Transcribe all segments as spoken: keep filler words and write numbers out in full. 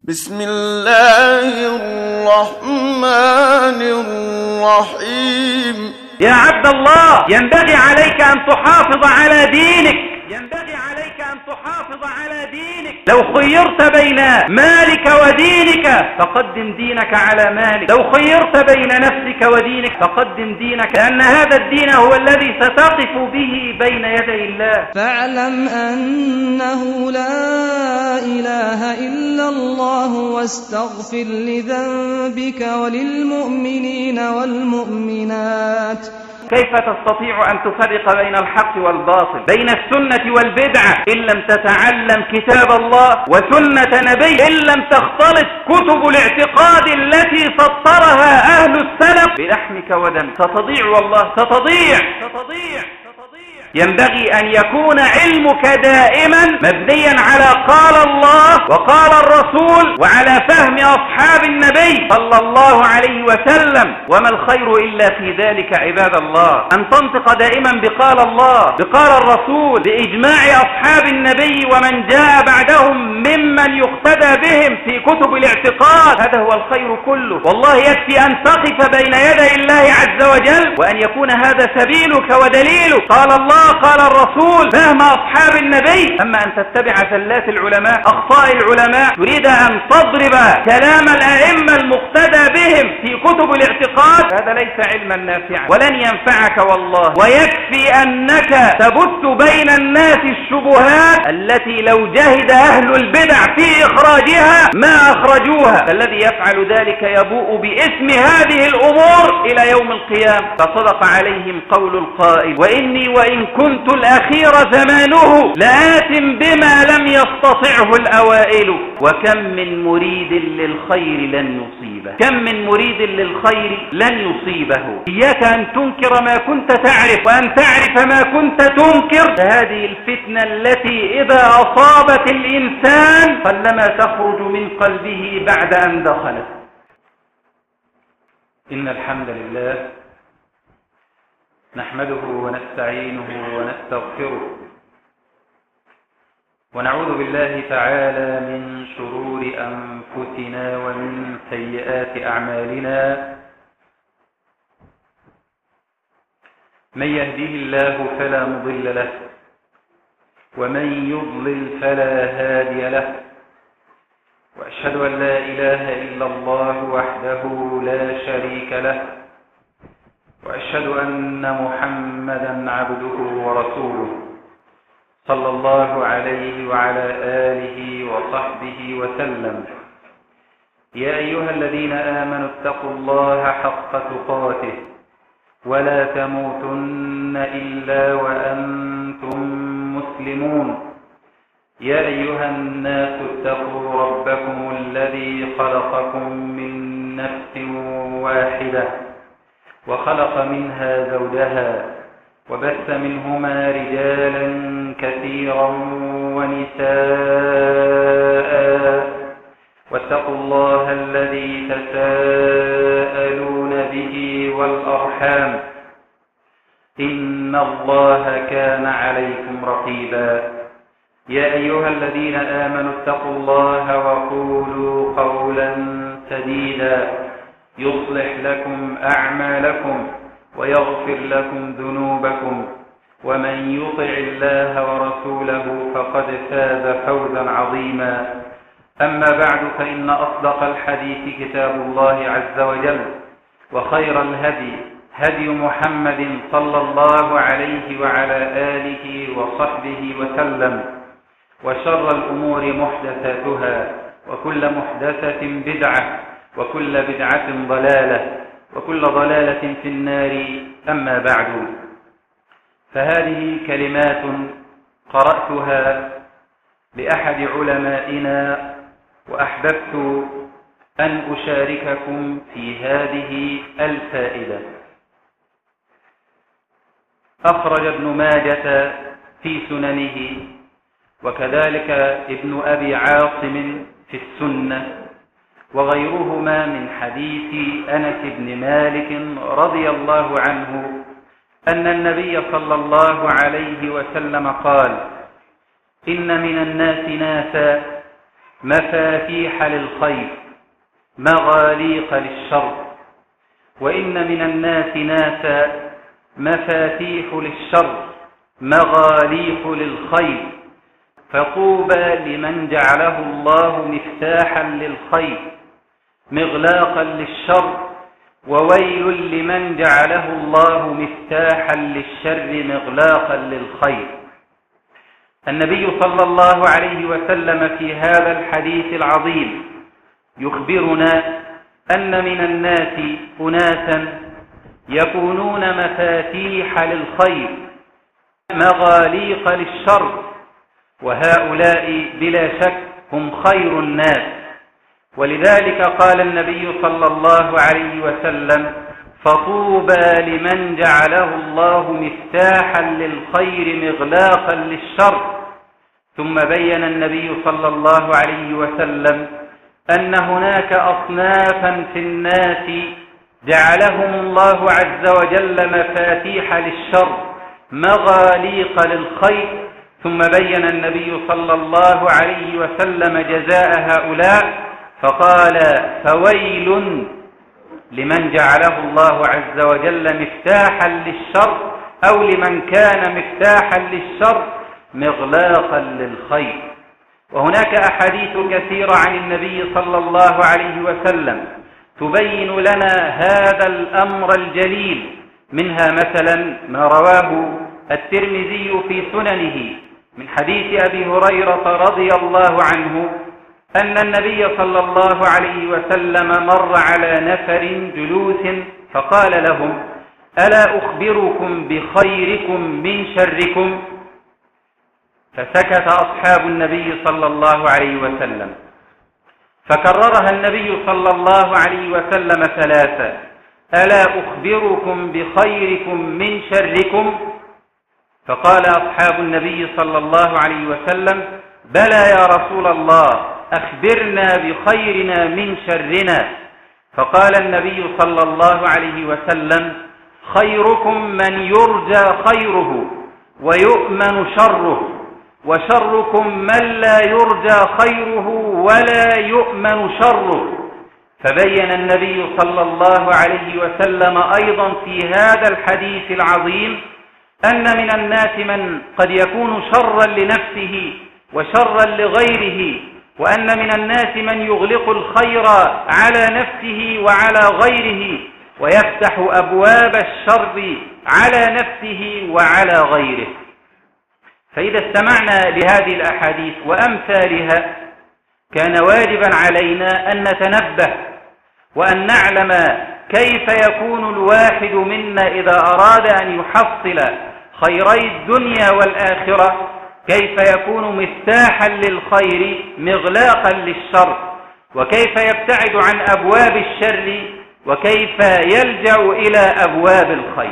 بسم الله الرحمن الرحيم. يا عبد الله، ينبغي عليك أن تحافظ على دينك، ينبغي عليك أن تحافظ على دينك. لو خيرت بين مالك ودينك فقدم دينك على مالك، لو خيرت بين نفسك ودينك فقدم دينك، لأن هذا الدين هو الذي ستقف به بين يدي الله. فاعلم أنه لا إله إلا الله واستغفر لذنبك وللمؤمنين والمؤمنات. كيف تستطيع أن تفرق بين الحق والباطل، بين السنة والبدعة، إن لم تتعلم كتاب الله وسنة نبي، إن لم تختلط كتب الاعتقاد التي سطرها أهل السلف بلحمك ودمك؟ ستضيع والله، ستضيع ستضيع ينبغي أن يكون علمك دائما مبنيا على قال الله وقال الرسول وعلى فهم أصحاب النبي صلى الله عليه وسلم. وما الخير إلا في ذلك عباد الله؟ أن تنطق دائما بقال الله بقال الرسول بإجماع أصحاب النبي ومن جاء بعدهم ممن يقتدى بهم في كتب الاعتقاد. هذا هو الخير كله. والله يكفي أن تقف بين يدي الله عز وجل وأن يكون هذا سبيلك ودليلك، قال الله قال الرسول، فهم أصحاب النبي. أما أن تتبع زلات العلماء، أخطاء العلماء، تريد أن تضرب كلام الأئمة المقتدى بهم في كتب الاعتقاد، هذا ليس علما نافعا ولن ينفعك والله. ويكفي أنك تبث بين الناس الشبهات التي لو جهد أهل البدع في إخراجها ما أخرجوها، فالذي يفعل ذلك يبوء باسم هذه الأمور إلى يوم القيامة. فصدق عليهم قول القائل: وإني وإن كنت الأخير زمانه لآت بما لم يستطعه الأوائل. وكم من مريد للخير لن يصيبه، كم من مريد للخير لن يصيبه. إياك أن تنكر ما كنت تعرف وأن تعرف ما كنت تنكر. هذه الفتنة التي إذا أصابت الإنسان قلما تخرج من قلبه بعد أن دخلت. إن الحمد لله نحمده ونستعينه ونستغفره ونعوذ بالله تعالى من شرور أنفسنا ومن سيئات أعمالنا. من يهديه الله فلا مضل له ومن يضلل فلا هادي له، وأشهد أن لا إله إلا الله وحده لا شريك له، وأشهد أن محمدا عبده ورسوله صلى الله عليه وعلى آله وصحبه وسلم. يا أيها الذين آمنوا اتقوا الله حق تقاته ولا تموتن إلا وأنتم مسلمون. يا أيها الناس اتقوا ربكم الذي خلقكم من نفس واحدة وخلق منها زوجها وبث منهما رجالا كثيرا ونساء، واتقوا الله الذي تساءلون به والأرحام، إن الله كان عليكم رقيبا. يا أيها الذين آمنوا اتقوا الله وقولوا قولا سديدا يصلح لكم أعمالكم ويغفر لكم ذنوبكم، ومن يطع الله ورسوله فقد فاز فوزا عظيما. أما بعد، فإن أصدق الحديث كتاب الله عز وجل، وخير الهدي هدي محمد صلى الله عليه وعلى آله وصحبه وسلم، وشر الأمور محدثاتها، وكل محدثة بدعة، وكل بدعة ضلالة، وكل ضلالة في النار. أما بعد، فهذه كلمات قرأتها لأحد علمائنا، وأحببت أن أشارككم في هذه الفائدة. أخرج ابن ماجة في سننه، وكذلك ابن أبي عاصم في السنة، وغيرهما من حديث أنس بن مالك رضي الله عنه أن النبي صلى الله عليه وسلم قال: إن من الناس ناسا مفاتيح للخير مغاليق للشر، وإن من الناس ناسا مفاتيح للشر مغاليق للخير، فطوبى لمن جعله الله مفتاحا للخير مغلاقا للشر، وويل لمن جعله الله مفتاحا للشر مغلاقا للخير. النبي صلى الله عليه وسلم في هذا الحديث العظيم يخبرنا أن من الناس أناسا يكونون مفاتيح للخير مغاليق للشر، وهؤلاء بلا شك هم خير الناس. ولذلك قال النبي صلى الله عليه وسلم: فطوبى لمن جعله الله مفتاحا للخير مغلاقا للشر. ثم بين النبي صلى الله عليه وسلم أن هناك أصنافا في الناس جعلهم الله عز وجل مفاتيح للشر مغاليق للخير. ثم بين النبي صلى الله عليه وسلم جزاء هؤلاء فقال: فويل لمن جعله الله عز وجل مفتاحا للشر، أو لمن كان مفتاحا للشر مغلاقا للخير. وهناك أحاديث كثيرة عن النبي صلى الله عليه وسلم تبين لنا هذا الأمر الجليل، منها مثلا ما رواه الترمذي في سننه من حديث أبي هريرة رضي الله عنه أن النبي صلى الله عليه وسلم مر على نفر جلوس فقال لهم: ألا أخبركم بخيركم من شركم؟ فسكت أصحاب النبي صلى الله عليه وسلم، فكررها النبي صلى الله عليه وسلم ثلاثة: ألا أخبركم بخيركم من شركم؟ فقال أصحاب النبي صلى الله عليه وسلم: بلى يا رسول الله، أخبرنا بخيرنا من شرنا. فقال النبي صلى الله عليه وسلم: خيركم من يرجى خيره ويؤمن شره، وشركم من لا يرجى خيره ولا يؤمن شره. فبين النبي صلى الله عليه وسلم أيضا في هذا الحديث العظيم أن من الناس من قد يكون شرا لنفسه وشرا لغيره، وأن من الناس من يغلق الخير على نفسه وعلى غيره ويفتح أبواب الشر على نفسه وعلى غيره. فإذا استمعنا لهذه الأحاديث وأمثالها كان واجبا علينا أن نتنبه وأن نعلم كيف يكون الواحد منا إذا أراد أن يحصل خيري الدنيا والآخرة كيف يكون مفتاحا للخير مغلاقا للشر، وكيف يبتعد عن أبواب الشر، وكيف يلجأ إلى أبواب الخير.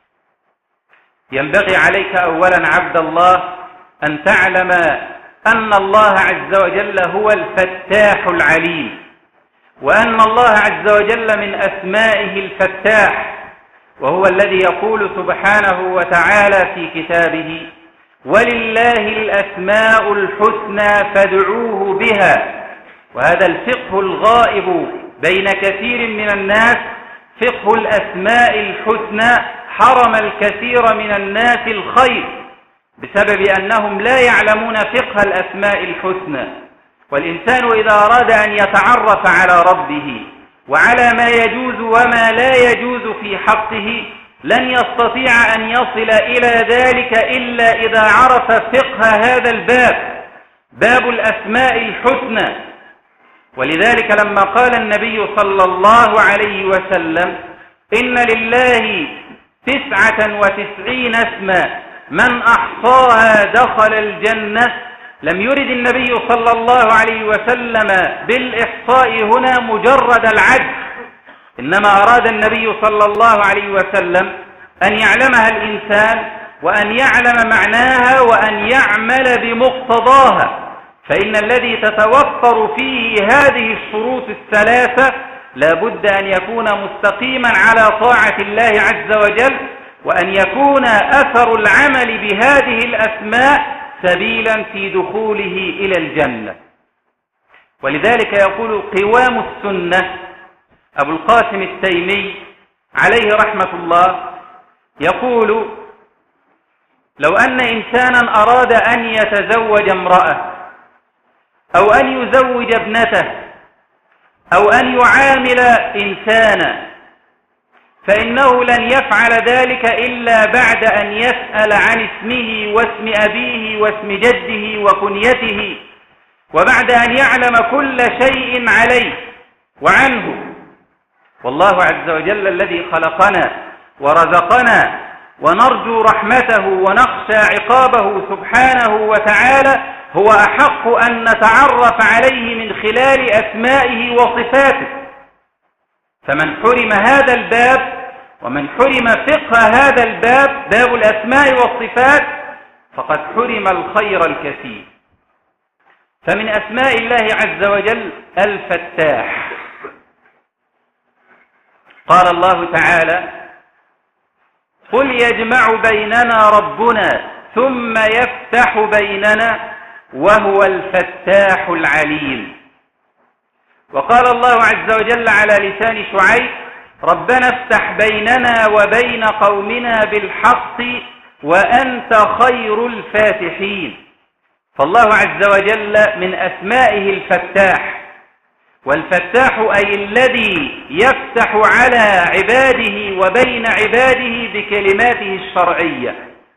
ينبغي عليك أولا عبد الله أن تعلم أن الله عز وجل هو الفتاح العليم، وأن الله عز وجل من أسمائه الفتاح، وهو الذي يقول سبحانه وتعالى في كتابه: ولله الأسماء الحسنى فادعوه بها. وهذا الفقه الغائب بين كثير من الناس، فقه الأسماء الحسنى، حرم الكثير من الناس الخير بسبب أنهم لا يعلمون فقه الأسماء الحسنى. والإنسان إذا أراد أن يتعرف على ربه وعلى ما يجوز وما لا يجوز في حقه لن يستطيع أن يصل إلى ذلك إلا إذا عرف فقه هذا الباب، باب الأسماء الحسنى. ولذلك لما قال النبي صلى الله عليه وسلم: إن لله تسعة وتسعين اسما من أحصاها دخل الجنة، لم يرد النبي صلى الله عليه وسلم بالإحصاء هنا مجرد العد، إنما أراد النبي صلى الله عليه وسلم أن يعلمها الإنسان وأن يعلم معناها وأن يعمل بمقتضاها. فإن الذي تتوفر فيه هذه الشروط الثلاثة لا بد أن يكون مستقيما على طاعة الله عز وجل، وأن يكون أثر العمل بهذه الأسماء سبيلا في دخوله إلى الجنة. ولذلك يقول قوام السنة أبو القاسم التيمي عليه رحمة الله، يقول: لو أن إنسانا أراد أن يتزوج امرأة أو أن يزوج ابنته أو أن يعامل إنسانا، فإنه لن يفعل ذلك إلا بعد أن يسأل عن اسمه واسم أبيه واسم جده وكنيته، وبعد أن يعلم كل شيء عليه وعنه. والله عز وجل الذي خلقنا ورزقنا ونرجو رحمته ونخشى عقابه سبحانه وتعالى هو أحق أن نتعرف عليه من خلال أسمائه وصفاته. فمن حرم هذا الباب ومن حرم فقه هذا الباب، باب الأسماء والصفات، فقد حرم الخير الكثير. فمن أسماء الله عز وجل الفتاح. قال الله تعالى: قل يجمع بيننا ربنا ثم يفتح بيننا وهو الفتاح العليم. وقال الله عز وجل على لسان شعيب: ربنا افتح بيننا وبين قومنا بالحق وأنت خير الفاتحين. فالله عز وجل من أسمائه الفتاح، والفتاح أي الذي يفتح على عباده وبين عباده بكلماته الشرعية،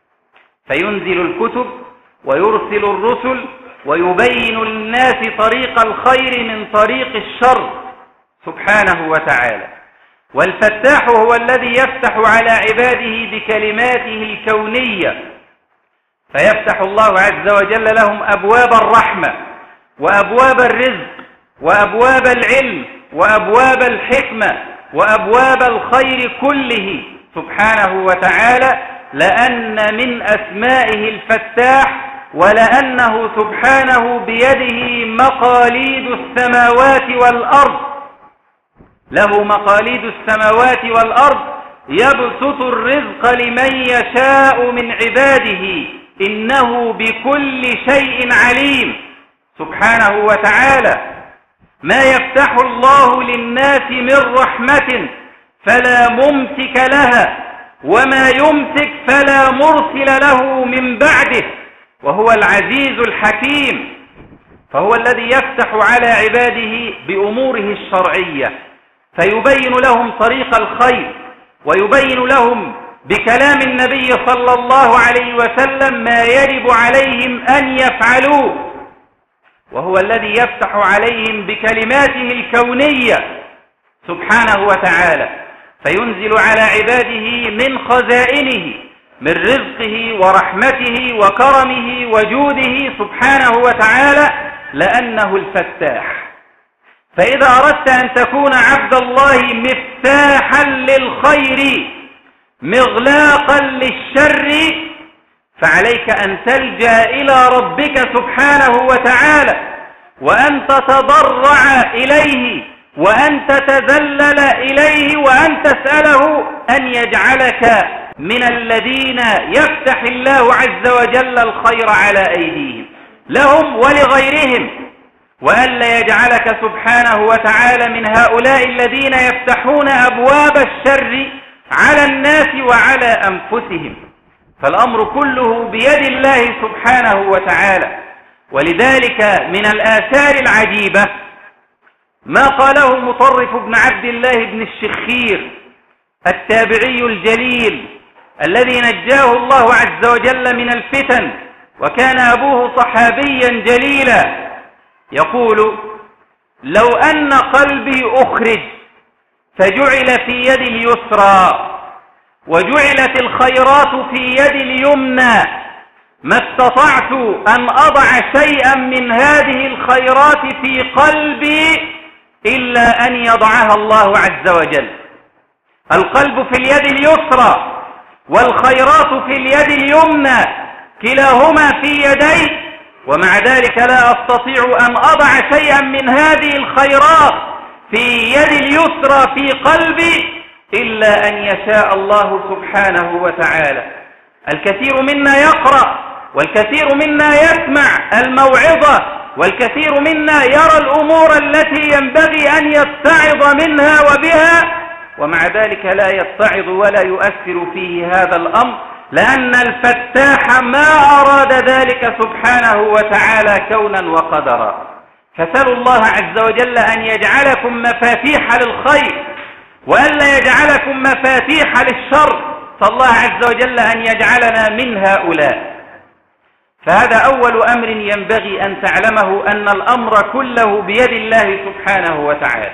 فينزل الكتب ويرسل الرسل ويبين للناس طريق الخير من طريق الشر سبحانه وتعالى. والفتاح هو الذي يفتح على عباده بكلماته الكونية، فيفتح الله عز وجل لهم أبواب الرحمة وأبواب الرزق وأبواب العلم وأبواب الحكمة وأبواب الخير كله سبحانه وتعالى، لأن من أسمائه الفتاح، ولأنه سبحانه بيده مقاليد السماوات والأرض، له مقاليد السماوات والأرض، يبسط الرزق لمن يشاء من عباده، إنه بكل شيء عليم سبحانه وتعالى. ما يفتح الله للناس من رحمة فلا ممسك لها، وما يمسك فلا مرسل له من بعده، وهو العزيز الحكيم. فهو الذي يفتح على عباده بأموره الشرعية، فيبين لهم طريق الخير، ويبين لهم بكلام النبي صلى الله عليه وسلم ما يجب عليهم أن يفعلوه، وهو الذي يفتح عليهم بكلماته الكونية سبحانه وتعالى، فينزل على عباده من خزائنه من رزقه ورحمته وكرمه وجوده سبحانه وتعالى، لأنه الفتاح. فإذا أردت أن تكون عبد الله مفتاحا للخير مغلاقا للشر، فعليك أن تلجأ إلى ربك سبحانه وتعالى، وأن تتضرع إليه، وأن تتذلل إليه، وأن تسأله أن يجعلك من الذين يفتح الله عز وجل الخير على أيديهم لهم ولغيرهم، وألا يجعلك سبحانه وتعالى من هؤلاء الذين يفتحون أبواب الشر على الناس وعلى أنفسهم. فالأمر كله بيد الله سبحانه وتعالى. ولذلك من الآثار العجيبة ما قاله مطرف بن عبد الله بن الشخير التابعي الجليل الذي نجاه الله عز وجل من الفتن، وكان أبوه صحابيا جليلا، يقول: لو أن قلبي أخرج فجعل في يد اليسرى وجعلت الخيرات في يد اليمنى، ما استطعت أن أضع شيئا من هذه الخيرات في قلبي إلا أن يضعها الله عز وجل. القلب في اليد اليسرى والخيرات في اليد اليمنى، كلاهما في يدي، ومع ذلك لا أستطيع أن أضع شيئا من هذه الخيرات في يد اليسرى في قلبي إلا أن يشاء الله سبحانه وتعالى. الكثير منا يقرأ والكثير منا يسمع الموعظة والكثير منا يرى الأمور التي ينبغي أن يتعظ منها وبها، ومع ذلك لا يتعظ ولا يؤثر فيه هذا الأمر، لأن الفتاح ما أراد ذلك سبحانه وتعالى كونا وقدرا. فسألوا الله عز وجل أن يجعلكم مفاتيح للخير وألا يجعلكم مفاتيح للشر، فالله عز وجل أن يجعلنا من هؤلاء. فهذا أول أمر ينبغي أن تعلمه، أن الأمر كله بيد الله سبحانه وتعالى.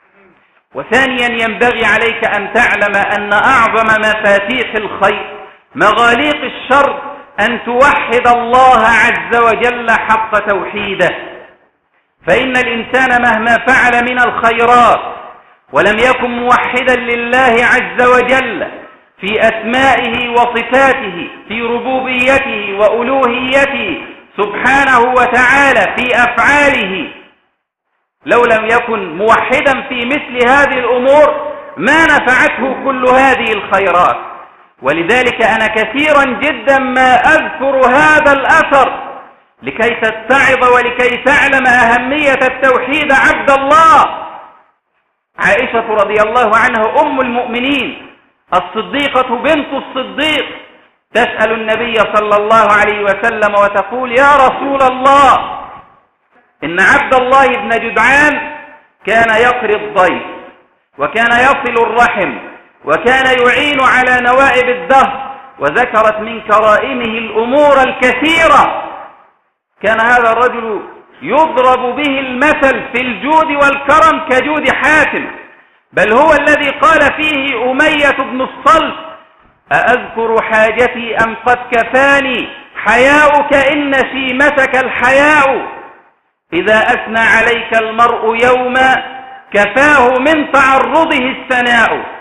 وثانيا ينبغي عليك أن تعلم أن أعظم مفاتيح الخير مغاليق الشر أن توحد الله عز وجل حق توحيده. فإن الإنسان مهما فعل من الخيرات ولم يكن موحدا لله عز وجل في أسمائه وصفاته، في ربوبيته وألوهيته سبحانه وتعالى، في أفعاله، لو لم يكن موحدا في مثل هذه الأمور ما نفعته كل هذه الخيرات. ولذلك أنا كثيرا جدا ما أذكر هذا الأثر لكي تتعظ ولكي تعلم أهمية التوحيد عبد الله. عائشة رضي الله عنها أم المؤمنين الصديقة بنت الصديق تسأل النبي صلى الله عليه وسلم وتقول: يا رسول الله، إن عبد الله بن جدعان كان يقري الضيف وكان يصل الرحم وكان يعين على نوائب الدهر، وذكرت من كرائمه الأمور الكثيرة. كان هذا الرجل يضرب به المثل في الجود والكرم كجود حاتم، بل هو الذي قال فيه أمية بن الصلت: أأذكر حاجتي أم قد كفاني حياؤك إن شيمتك الحياء، إذا أثنى عليك المرء يوما كفاه من تعرضه الثناء.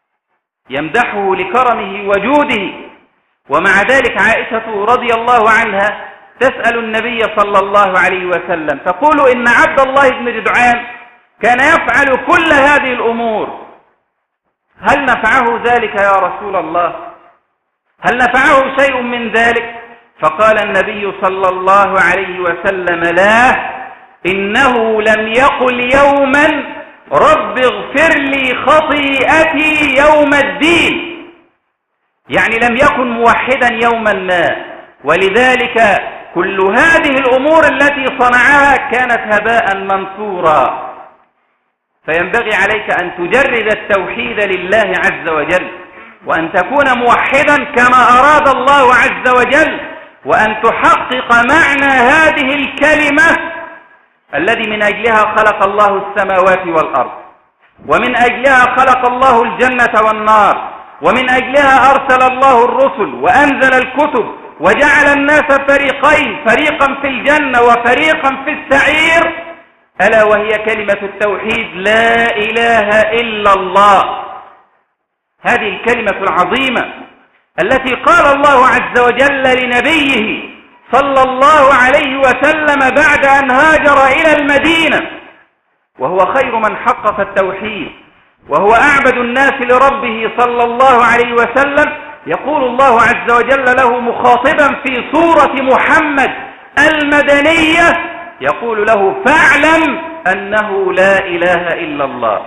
يمدحه لكرمه وجوده. ومع ذلك عائشة رضي الله عنها تسأل النبي صلى الله عليه وسلم تقول: إن عبد الله بن جدعان كان يفعل كل هذه الأمور، هل نفعه ذلك يا رسول الله؟ هل نفعه شيء من ذلك؟ فقال النبي صلى الله عليه وسلم: لا، إنه لم يقل يوما رب اغفر لي خطيئتي يوم الدين، يعني لم يكن موحدا يوما ما. ولذلك كل هذه الأمور التي صنعها كانت هباء منثورا. فينبغي عليك أن تجرد التوحيد لله عز وجل، وأن تكون موحدا كما أراد الله عز وجل، وأن تحقق معنى هذه الكلمة الذي من أجلها خلق الله السماوات والأرض، ومن أجلها خلق الله الجنة والنار، ومن أجلها أرسل الله الرسل وأنزل الكتب وجعل الناس فريقين، فريقا في الجنة وفريقا في السعير، ألا وهي كلمة التوحيد: لا إله إلا الله. هذه الكلمة العظيمة التي قال الله عز وجل لنبيه صلى الله عليه وسلم بعد أن هاجر إلى المدينة، وهو خير من حقق التوحيد وهو أعبد الناس لربه صلى الله عليه وسلم، يقول الله عز وجل له مخاطبا في سورة محمد المدنية، يقول له: فاعلم أنه لا إله إلا الله.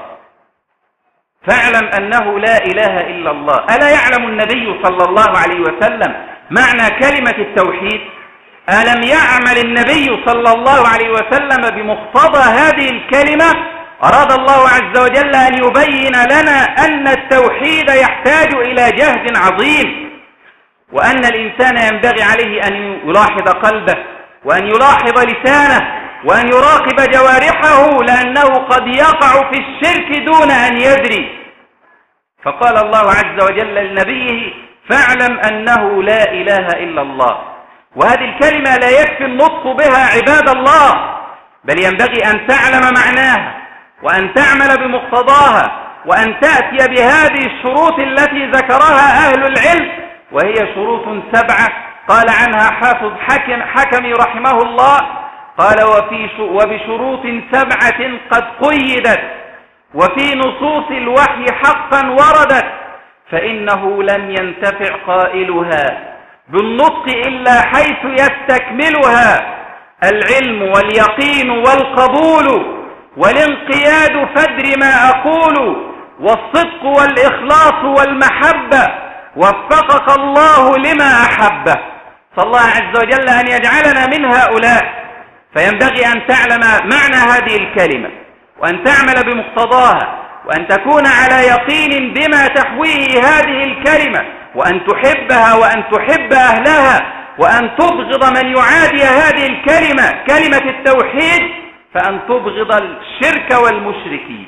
فاعلم أنه لا إله إلا الله. ألا يعلم النبي صلى الله عليه وسلم معنى كلمة التوحيد؟ ألم يعمل النبي صلى الله عليه وسلم بمقتضى هذه الكلمة؟ أراد الله عز وجل أن يبين لنا أن التوحيد يحتاج إلى جهد عظيم، وأن الإنسان ينبغي عليه أن يلاحظ قلبه، وأن يلاحظ لسانه، وأن يراقب جوارحه، لأنه قد يقع في الشرك دون أن يدري. فقال الله عز وجل لنبيه: فاعلم أنه لا إله إلا الله. وهذه الكلمة لا يكفي النطق بها عباد الله، بل ينبغي أن تعلم معناها، وأن تعمل بمقتضاها، وأن تأتي بهذه الشروط التي ذكرها أهل العلم، وهي شروط سبعة قال عنها حافظ حكم حكمي رحمه الله، قال: وفي وبشروط سبعة قد قيدت وفي نصوص الوحي حقا وردت، فإنه لم ينتفع قائلها بالنطق إلا حيث يستكملها. العلم واليقين والقبول والانقياد فادر ما أقول والصدق والإخلاص والمحبة وفقك الله لما أحبه. صلى الله عز وجل أن يجعلنا من هؤلاء. فينبغي أن تعلم معنى هذه الكلمة وأن تعمل بمقتضاها وأن تكون على يقين بما تحويه هذه الكلمة وأن تحبها وأن تحب أهلها وأن تبغض من يعادي هذه الكلمة كلمة التوحيد فأن تبغض الشرك والمشركين.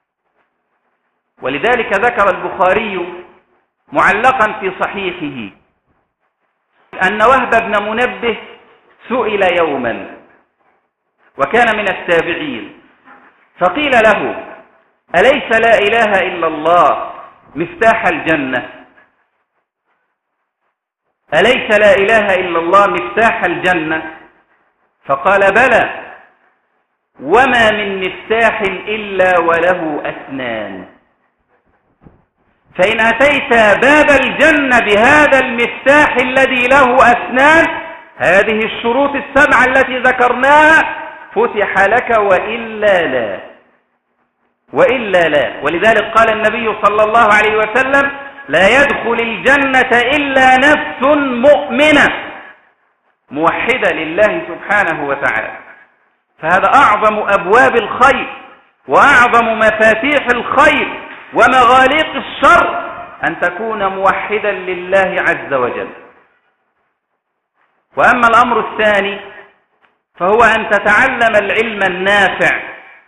ولذلك ذكر البخاري معلقا في صحيحه أن وهب بن منبه سئل يوما وكان من التابعين فقيل له أليس لا إله إلا الله مفتاح الجنة؟ أليس لا إله إلا الله مفتاح الجنة؟ فقال بلى، وما من مفتاح إلا وله أسنان، فإن أتيت باب الجنة بهذا المفتاح الذي له أسنان هذه الشروط السبعة التي ذكرناها فتح لك وإلا لا وإلا لا. ولذلك قال النبي صلى الله عليه وسلم لا يدخل الجنة إلا نفس مؤمنة موحدة لله سبحانه وتعالى. فهذا أعظم أبواب الخير وأعظم مفاتيح الخير ومغاليق الشر أن تكون موحدا لله عز وجل. وأما الأمر الثاني فهو أن تتعلم العلم النافع،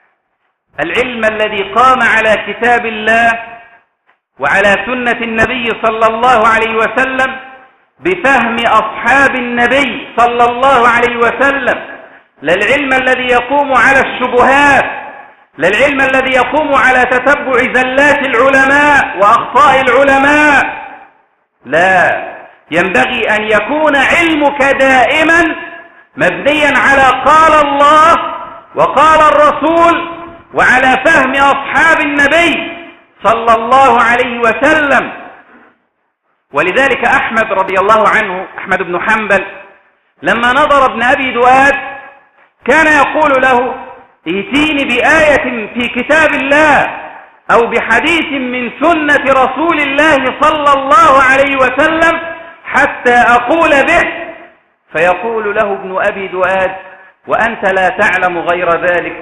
العلم الذي قام على كتاب الله وعلى سنة النبي صلى الله عليه وسلم بفهم أصحاب النبي صلى الله عليه وسلم، لا العلم الذي يقوم على الشبهات، لا العلم الذي يقوم على تتبع زلات العلماء وأخطاء العلماء، لا، ينبغي أن يكون علمك دائما مبنيا على قال الله وقال الرسول وعلى فهم أصحاب النبي صلى الله عليه وسلم. ولذلك أحمد رضي الله عنه، أحمد بن حنبل، لما نظر ابن أبي دؤاد كان يقول له ائتيني بآية في كتاب الله أو بحديث من سنة رسول الله صلى الله عليه وسلم حتى أقول به، فيقول له ابن أبي دؤاد وأنت لا تعلم غير ذلك،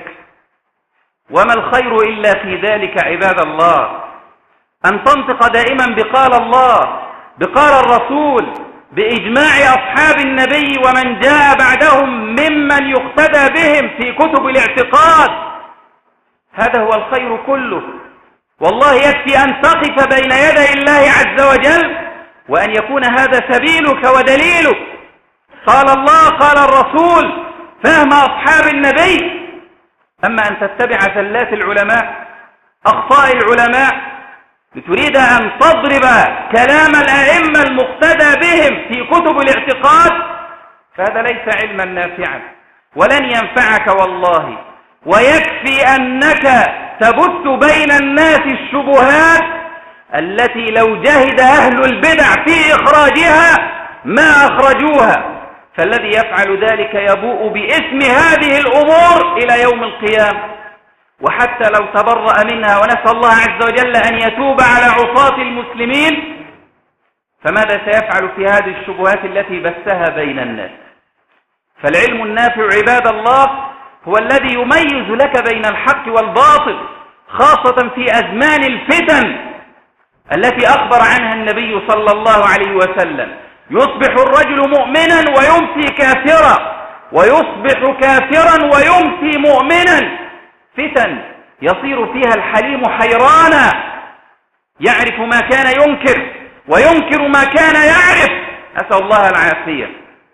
وما الخير إلا في ذلك عباد الله، أن تنطق دائما بقال الله بقال الرسول بإجماع أصحاب النبي ومن جاء بعدهم ممن يقتدى بهم في كتب الاعتقاد. هذا هو الخير كله. والله يكفي أن تقف بين يدي الله عز وجل وأن يكون هذا سبيلك ودليلك، قال الله قال الرسول، فهم أصحاب النبي. أما أن تتبع زلات العلماء أخطاء العلماء لتريد أن تضرب كلام الأئمة المقتدى بهم في كتب الاعتقاد فهذا ليس علما نافعا ولن ينفعك والله. ويكفي أنك تبث بين الناس الشبهات التي لو جهد أهل البدع في إخراجها ما أخرجوها، فالذي يفعل ذلك يبوء باسم هذه الأمور إلى يوم القيامة. وحتى لو تبرأ منها، ونسأل الله عز وجل أن يتوب على عصاة المسلمين، فماذا سيفعل في هذه الشبهات التي بثها بين الناس؟ فالعلم النافع عباد الله هو الذي يميز لك بين الحق والباطل، خاصة في أزمان الفتن التي أخبر عنها النبي صلى الله عليه وسلم. يصبح الرجل مؤمنا ويمسي كافرا، ويصبح كافرا ويمسي مؤمنا. فتن يصير فيها الحليم حيرانا، يعرف ما كان ينكر وينكر ما كان يعرف، أسأل الله العافية.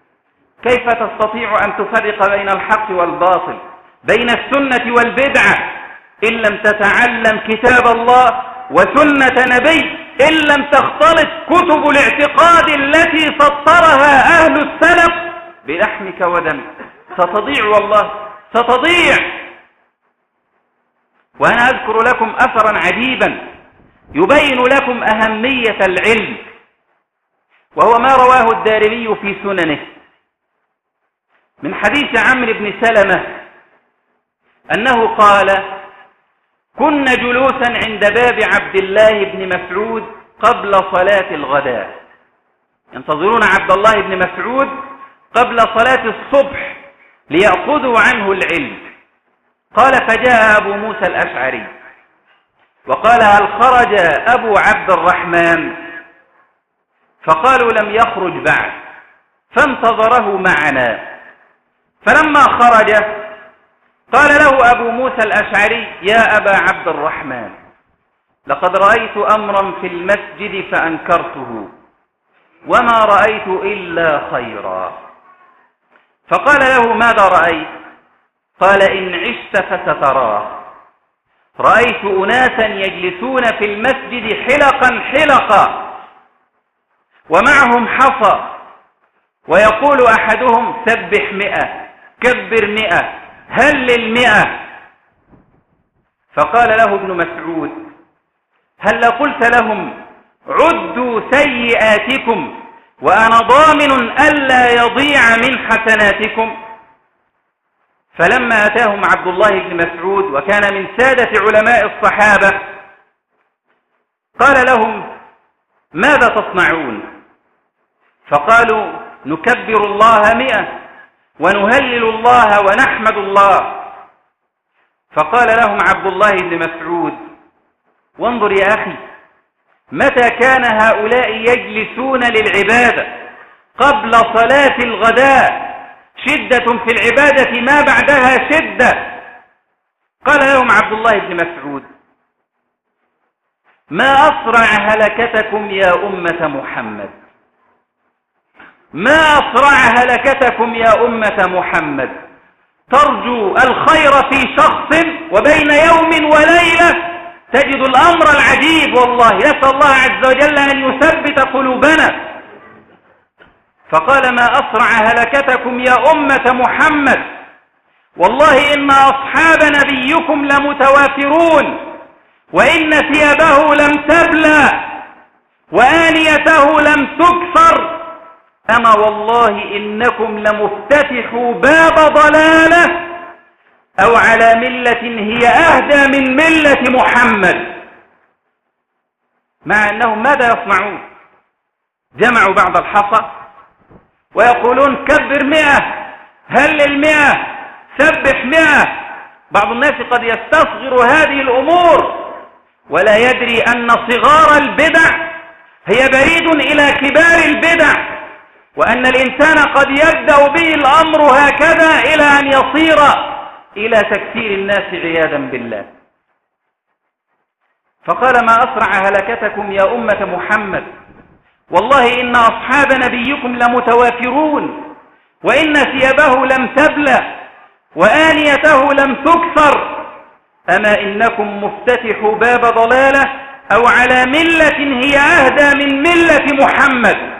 كيف تستطيع أن تفرق بين الحق والباطل، بين السنة والبدعة، إن لم تتعلم كتاب الله وسنة نبي، إن لم تختلط كتب الاعتقاد التي سطرها أهل السلف بلحمك ودمك؟ ستضيع والله، ستضيع. وأنا أذكر لكم أثرا عجيبا يبين لكم أهمية العلم، وهو ما رواه الدارمي في سننه. من حديث عمرو بن سلمة أنه قال: كنا جلوسا عند باب عبد الله بن مسعود قبل صلاة الغداء، ينتظرون عبد الله بن مسعود قبل صلاة الصبح ليأخذوا عنه العلم. قال: فجاء أبو موسى الأشعري وقال: هل خرج أبو عبد الرحمن؟ فقالوا: لم يخرج بعد. فانتظره معنا، فلما خرج قال له أبو موسى الأشعري: يا أبا عبد الرحمن، لقد رأيت أمرا في المسجد فأنكرته وما رأيت إلا خيرا. فقال له: ماذا رأيت؟ قال: إن عشت فستراه. رأيت أناسا يجلسون في المسجد حلقا حلقا ومعهم حصى، ويقول أحدهم: سبح مئة، كبر مئة، هلل مئة. فقال له ابن مسعود: هل قلت لهم عدوا سيئاتكم وأنا ضامن ألا يضيع من حسناتكم؟ فلما أتاهم عبد الله بن مسعود وكان من سادة علماء الصحابة قال لهم: ماذا تصنعون؟ فقالوا: نكبر الله مئة ونهلل الله ونحمد الله. فقال لهم عبد الله بن مسعود: وانظر يا أخي، متى كان هؤلاء يجلسون للعبادة قبل صلاة الغداء، شدة في العبادة ما بعدها شدة. قال لهم عبد الله بن مسعود: ما أسرع هلكتكم يا أمة محمد، ما أسرع هلكتكم يا أمة محمد، ترجو الخير في شخص وبين يوم وليلة تجد الأمر العجيب. والله نسأل الله عز وجل أن يثبت قلوبنا. فقال: ما أسرع هلكتكم يا أمة محمد، والله إن أصحاب نبيكم لمتوافرون، وإن ثيابه لم تبلى وآنيته لم تكسر، أما والله إنكم لمفتتحوا باب ضلالة أو على ملة هي أهدى من ملة محمد. مع أنهم ماذا يصنعون؟ جمعوا بعض الحصى ويقولون: كبر مئة، هلل مئة، سبح مئة. بعض الناس قد يستصغر هذه الأمور ولا يدري أن صغار البدع هي بريد إلى كبار البدع، وأن الإنسان قد يبدأ به الأمر هكذا إلى أن يصير إلى تكثير الناس عياذا بالله. فقال: ما أسرع هلكتكم يا أمة محمد، والله إن أصحاب نبيكم لمتوافرون، وإن ثيابه لم تبلى وآنيته لم تكسر، أما إنكم مفتتحوا باب ضلالة أو على ملة هي أهدى من ملة محمد.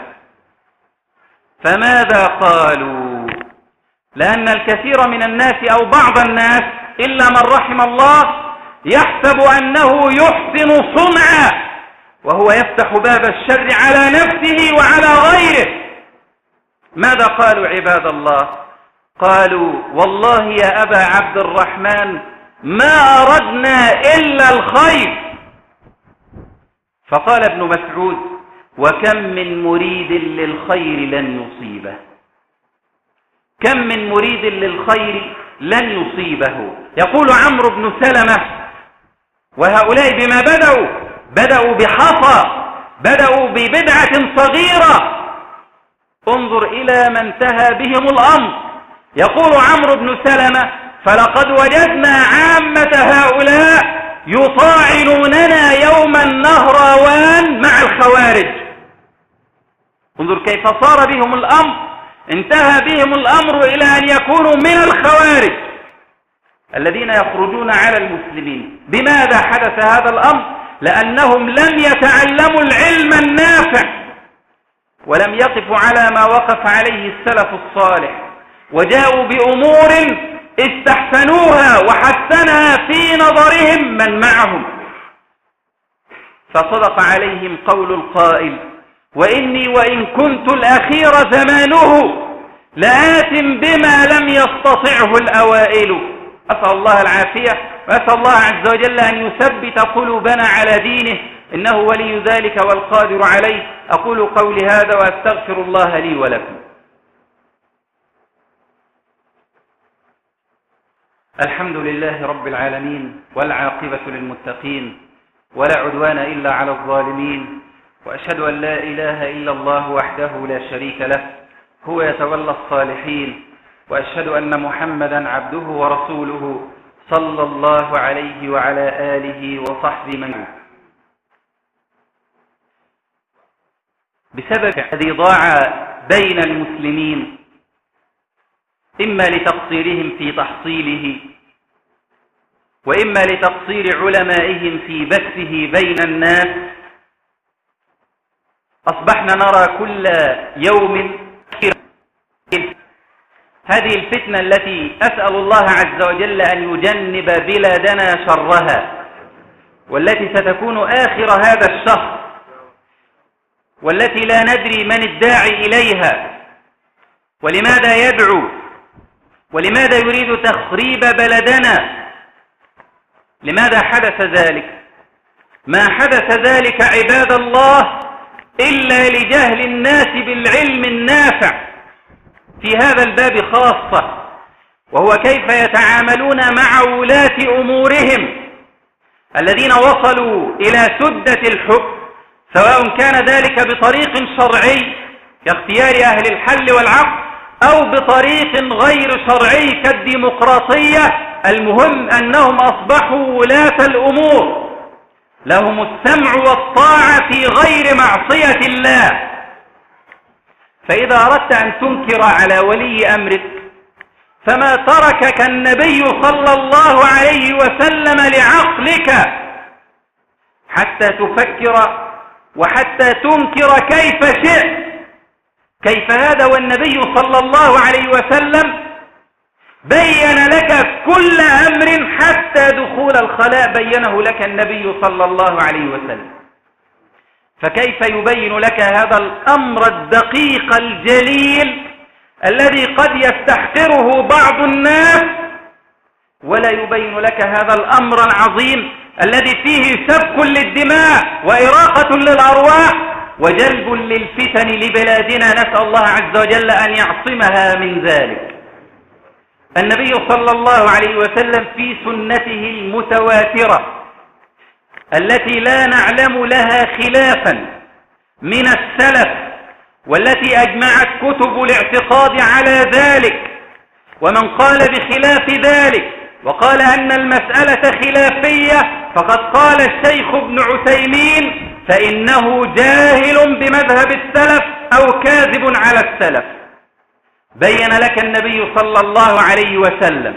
فماذا قالوا؟ لأن الكثير من الناس أو بعض الناس إلا من رحم الله يحسب أنه يحسن صنعا وهو يفتح باب الشر على نفسه وعلى غيره. ماذا قالوا عباد الله؟ قالوا: والله يا أبا عبد الرحمن ما أردنا إلا الخير. فقال ابن مسعود: وكم من مريد للخير لن يصيبه، كم من مريد للخير لن يصيبه. يقول عمرو بن سلمة: وهؤلاء بما بدأوا بدأوا بحصى، بدأوا ببدعة صغيرة، انظر إلى ما انتهى بهم الأمر. يقول عمرو بن سلمة: فلقد وجدنا عامة هؤلاء يطاعنوننا يوم النهروان مع الخوارج. انظر كيف صار بهم الأمر، انتهى بهم الأمر إلى أن يكونوا من الخوارج الذين يخرجون على المسلمين. بماذا حدث هذا الأمر؟ لأنهم لم يتعلموا العلم النافع ولم يقفوا على ما وقف عليه السلف الصالح، وجاءوا بأمور استحسنوها وحسنها في نظرهم من معهم. فصدق عليهم قول القائل: وإني وإن كنت الأخير زمانه لآت بما لم يستطعه الأوائل. أسأل الله العافية، وأسأل الله عز وجل أن يثبت قلوبنا على دينه، إنه ولي ذلك والقادر عليه. أقول قولي هذا وأستغفر الله لي ولكم. الحمد لله رب العالمين، والعاقبة للمتقين، ولا عدوان إلا على الظالمين، وأشهد أن لا إله إلا الله وحده لا شريك له، هو يتولى الصالحين، وأشهد أن محمدا عبده ورسوله صلى الله عليه وعلى آله وصحبه من. بسبب الذي ضاع بين المسلمين، إما لتقصيرهم في تحصيله، وإما لتقصير علمائهم في بثه بين الناس، أصبحنا نرى كل يوم هذه الفتنة التي أسأل الله عز وجل أن يجنب بلادنا شرها، والتي ستكون آخر هذا الشهر، والتي لا ندري من الداعي إليها، ولماذا يدعو، ولماذا يريد تخريب بلدنا. لماذا حدث ذلك؟ ما حدث ذلك عباد الله إلا لجهل الناس بالعلم النافع في هذا الباب خاصة، وهو كيف يتعاملون مع ولاة أمورهم الذين وصلوا إلى سدة الحكم، سواء كان ذلك بطريق شرعي كاختيار أهل الحل والعقد، أو بطريق غير شرعي كالديمقراطية. المهم أنهم أصبحوا ولاة الأمور، لهم السمع والطاعة في غير معصية الله. فإذا أردت أن تنكر على ولي أمرك، فما تركك النبي صلى الله عليه وسلم لعقلك حتى تفكر وحتى تنكر كيف شئت. كيف هذا والنبي صلى الله عليه وسلم بين لك كل أمر، حتى دخول الخلاء بينه لك النبي صلى الله عليه وسلم. فكيف يبين لك هذا الأمر الدقيق الجليل الذي قد يستحقره بعض الناس، ولا يبين لك هذا الأمر العظيم الذي فيه سفك للدماء وإراقة للأرواح وجلب للفتن لبلادنا؟ نسأل الله عز وجل أن يعصمها من ذلك. النبي صلى الله عليه وسلم في سنته المتواترة التي لا نعلم لها خلافا من السلف، والتي أجمعت كتب الاعتقاد على ذلك، ومن قال بخلاف ذلك وقال أن المسألة خلافية فقد قال الشيخ ابن عثيمين فإنه جاهل بمذهب السلف أو كاذب على السلف. بين لك النبي صلى الله عليه وسلم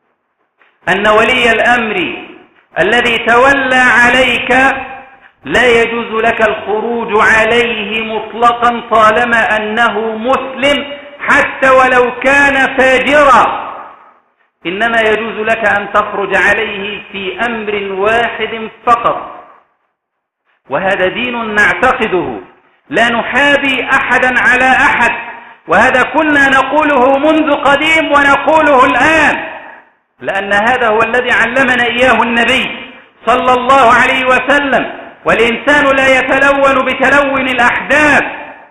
أن ولي الأمر الذي تولى عليك لا يجوز لك الخروج عليه مطلقا طالما أنه مسلم، حتى ولو كان فاجرا، إنما يجوز لك أن تخرج عليه في أمر واحد فقط، وهذا دين نعتقده، لا نحابي أحدا على أحد، وهذا كنا نقوله منذ قديم ونقوله الآن، لأن هذا هو الذي علمنا إياه النبي صلى الله عليه وسلم. والإنسان لا يتلون بتلون الأحداث.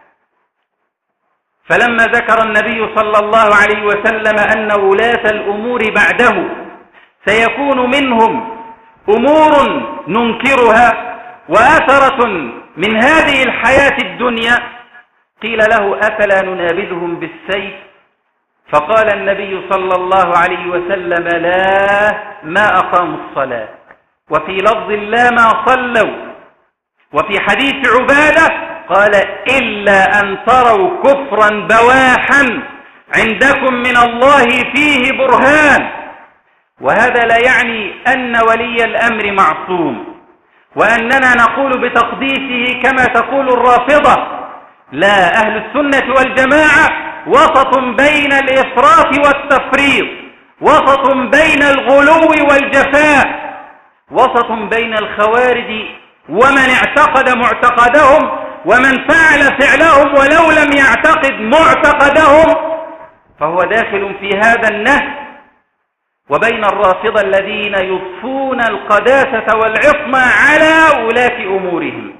فلما ذكر النبي صلى الله عليه وسلم أن ولاة الأمور بعده سيكون منهم أمور ننكرها وأثرة من هذه الحياة الدنيا، قيل له أفلا ننابذهم بالسيف؟ فقال النبي صلى الله عليه وسلم لا، ما أقاموا الصلاة، وفي لفظ لا ما صلوا، وفي حديث عبادة قال إلا أن تروا كفرا بواحا عندكم من الله فيه برهان. وهذا لا يعني أن ولي الأمر معصوم وأننا نقول بتقديسه كما تقول الرافضة، لا، أهل السنة والجماعة وسط بين الإفراط والتفريط، وسط بين الغلو والجفاء، وسط بين الخوارج ومن اعتقد معتقدهم ومن فعل فعلهم ولو لم يعتقد معتقدهم، فهو داخل في هذا النهي، وبين الرافضة الذين يضفون القداسة والعصمة على ولاة أمورهم،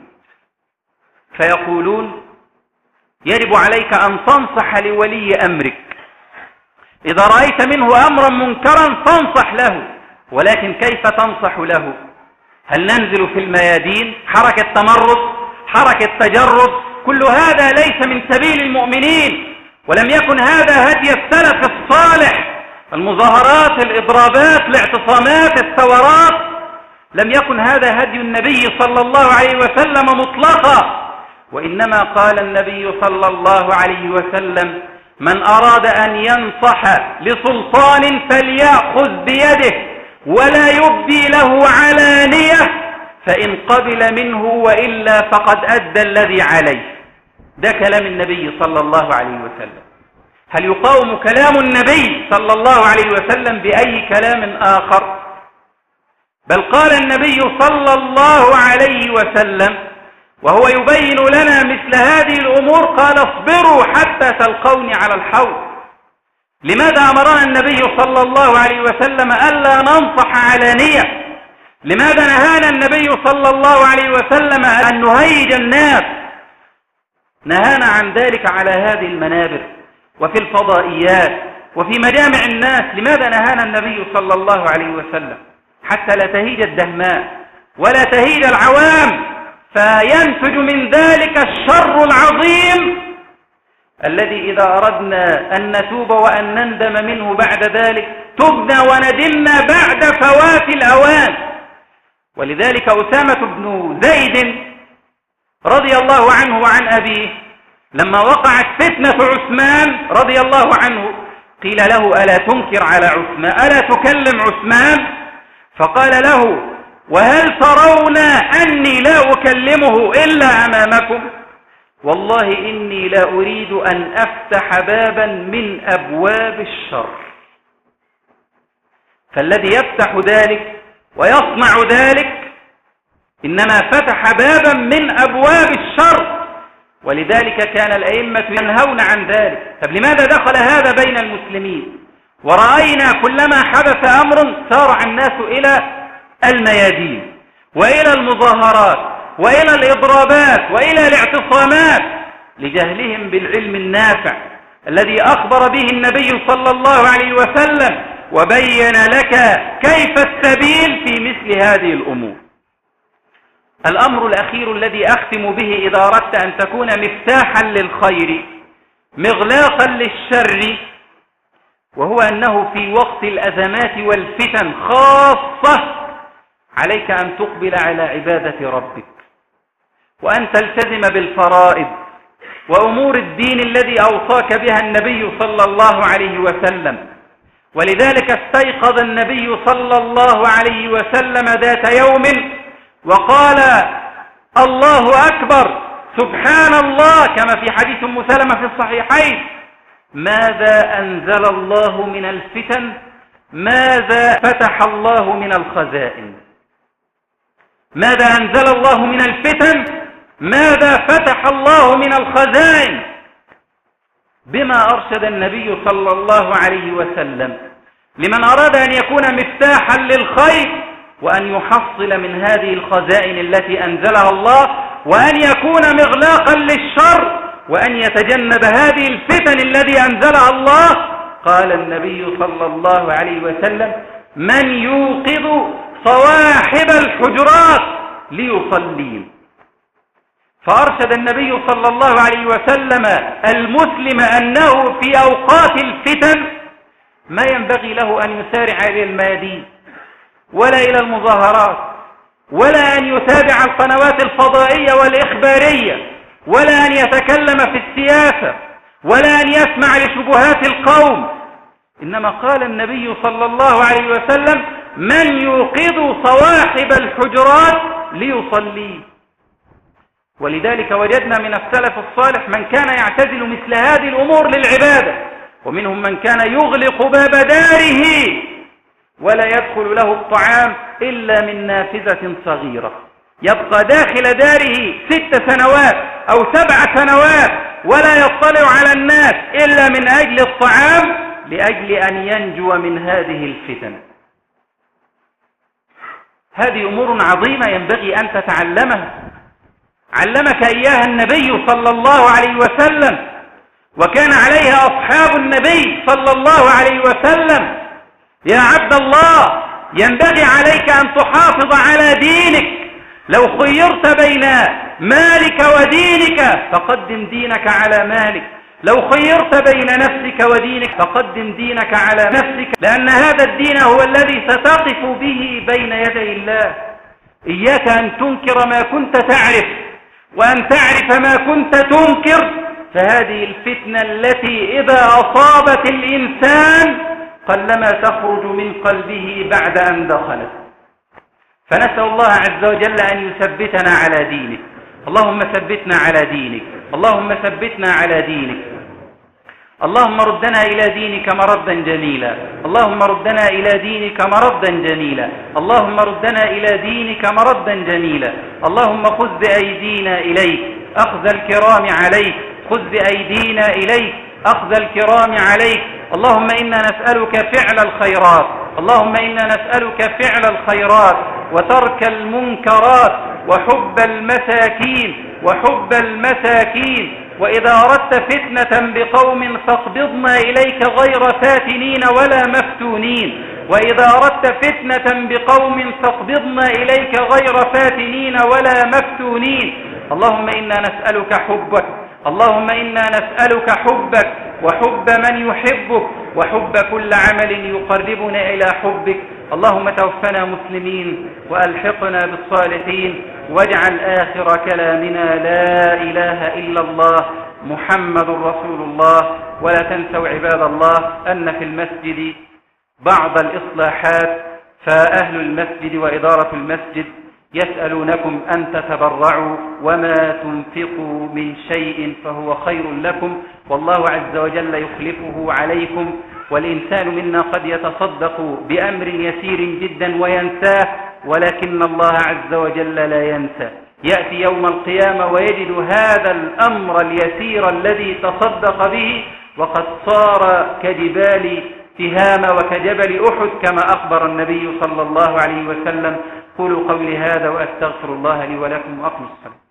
فيقولون يجب عليك أن تنصح لولي أمرك، إذا رأيت منه أمرا منكرا فانصح له، ولكن كيف تنصح له؟ هل ننزل في الميادين؟ حركة تمرد، حركة تجرد، كل هذا ليس من سبيل المؤمنين، ولم يكن هذا هدي السلف الصالح. المظاهرات، الإضرابات، الاعتصامات، الثورات، لم يكن هذا هدي النبي صلى الله عليه وسلم مطلقا، وإنما قال النبي صلى الله عليه وسلم: من أراد أن ينصح لسلطان فليأخذ بيده ولا يبدي له علانية، فإن قبل منه وإلا فقد أدى الذي عليه. ده كلام النبي صلى الله عليه وسلم. هل يقاوم كلام النبي صلى الله عليه وسلم بأي كلام آخر؟ بل قال النبي صلى الله عليه وسلم وهو يبين لنا مثل هذه الأمور، قال: اصبروا حتى تلقوني على الحوض. لماذا أمرنا النبي صلى الله عليه وسلم ألا ننصح علانية؟ لماذا نهانا النبي صلى الله عليه وسلم أن نهيج الناس؟ نهانا عن ذلك على هذه المنابر وفي الفضائيات وفي مجامع الناس. لماذا نهانا النبي صلى الله عليه وسلم؟ حتى لا تهيج الدهماء ولا تهيج العوام، فينتج من ذلك الشر العظيم الذي إذا أردنا أن نتوب وأن نندم منه بعد ذلك تبنا وندمنا بعد فوات الأوان. ولذلك أسامة بن زيد رضي الله عنه وعن أبيه لما وقعت فتنة عثمان رضي الله عنه قيل له: ألا تنكر على عثمان؟ ألا تكلم عثمان؟ فقال له: وهل ترون أني لا أكلمه إلا أمامكم؟ والله إني لا أريد أن أفتح بابا من أبواب الشر. فالذي يفتح ذلك ويصنع ذلك إنما فتح بابا من أبواب الشر، ولذلك كان الأئمة ينهون عن ذلك. طب لماذا دخل هذا بين المسلمين؟ ورأينا كلما حدث أمر سارع الناس إلى الميادين وإلى المظاهرات وإلى الإضرابات وإلى الاعتصامات لجهلهم بالعلم النافع الذي أخبر به النبي صلى الله عليه وسلم وبين لك كيف السبيل في مثل هذه الأمور. الأمر الأخير الذي أختم به إذا أردت أن تكون مفتاحا للخير مغلاقا للشر، وهو أنه في وقت الأزمات والفتن خاصة عليك أن تقبل على عبادة ربك، وأن تلتزم بالفرائض وأمور الدين الذي أوصاك بها النبي صلى الله عليه وسلم. ولذلك استيقظ النبي صلى الله عليه وسلم ذات يوم وقال: الله أكبر، سبحان الله، كما في حديث أم سلمة في الصحيحين: ماذا أنزل الله من الفتن؟ ماذا فتح الله من الخزائن؟ ماذا أنزل الله من الفتن؟ ماذا فتح الله من الخزائن؟ بما أرشد النبي صلى الله عليه وسلم لمن أراد أن يكون مفتاحا للخير وأن يحصل من هذه الخزائن التي أنزلها الله، وأن يكون مغلاقا للشر، وأن يتجنب هذه الفتن التي أنزلها الله. قال النبي صلى الله عليه وسلم: من يوقظ صواحب الحجرات ليصلين. فأرشد النبي صلى الله عليه وسلم المسلم أنه في أوقات الفتن ما ينبغي له أن يسارع إلى الميادين ولا إلى المظاهرات ولا أن يتابع القنوات الفضائية والإخبارية ولا أن يتكلم في السياسة ولا أن يسمع لشبهات القوم. إنما قال النبي صلى الله عليه وسلم: من يوقظ صواحب الحجرات ليصلي. ولذلك وجدنا من السلف الصالح من كان يعتزل مثل هذه الأمور للعبادة، ومنهم من كان يغلق باب داره ولا يدخل له الطعام إلا من نافذة صغيرة، يبقى داخل داره ست سنوات أو سبع سنوات ولا يطلع على الناس إلا من أجل الطعام لأجل أن ينجو من هذه الفتن. هذه أمور عظيمة ينبغي أن تتعلمها، علمك إياها النبي صلى الله عليه وسلم، وكان عليها أصحاب النبي صلى الله عليه وسلم. يا عبد الله، ينبغي عليك أن تحافظ على دينك. لو خيرت بين مالك ودينك فقدم دينك على مالك، لو خيرت بين نفسك ودينك فقدم دينك على نفسك، لأن هذا الدين هو الذي ستقف به بين يدي الله. إياك أن تنكر ما كنت تعرف، وأن تعرف ما كنت تنكر، فهذه الفتنة التي إذا أصابت الإنسان قلما تخرج من قلبه بعد أن دخلت. فنسأل الله عز وجل أن يثبتنا على دينك. اللهم ثبتنا على دينك، اللهم ثبتنا على دينك. اللهم ردنا إلى دينك مردا جميلا، اللهم ردنا إلى دينك مردا جميلا، اللهم ردنا إلى دينك مردا جميلا. اللهم خذ بأيدينا إليك أخذ الكرام عليك، خذ بأيدينا إليك أخذ الكرام عليك. اللهم إنا نسألك فعل الخيرات، اللهم إنا نسألك فعل الخيرات وترك المنكرات وحب المساكين وحب المساكين. وإذا أردت فتنة بقوم فاقبضنا إليك غير فاتنين ولا مفتونين، وإذا أردت فتنة بقوم فاقبضنا إليك غير فاتنين ولا مفتونين. اللهم إنا نسألك حبك، اللهم إنا نسألك حبك وحب من يحبك وحب كل عمل يقربنا إلى حبك. اللهم توفنا مسلمين وألحقنا بالصالحين، واجعل آخر كلامنا لا إله إلا الله محمد رسول الله. ولا تنسوا عباد الله أن في المسجد بعض الإصلاحات، فأهل المسجد وإدارة المسجد يسألونكم أن تتبرعوا، وما تنفقوا من شيء فهو خير لكم، والله عز وجل يخلفه عليكم. والإنسان منا قد يتصدق بأمر يسير جدا وينساه، ولكن الله عز وجل لا ينسى. يأتي يوم القيامة ويجد هذا الأمر اليسير الذي تصدق به وقد صار كجبال تهامة وكجبل أحد كما أخبر النبي صلى الله عليه وسلم. قولوا قولي هذا وأستغفر الله لي ولكم وأقم الصلاة.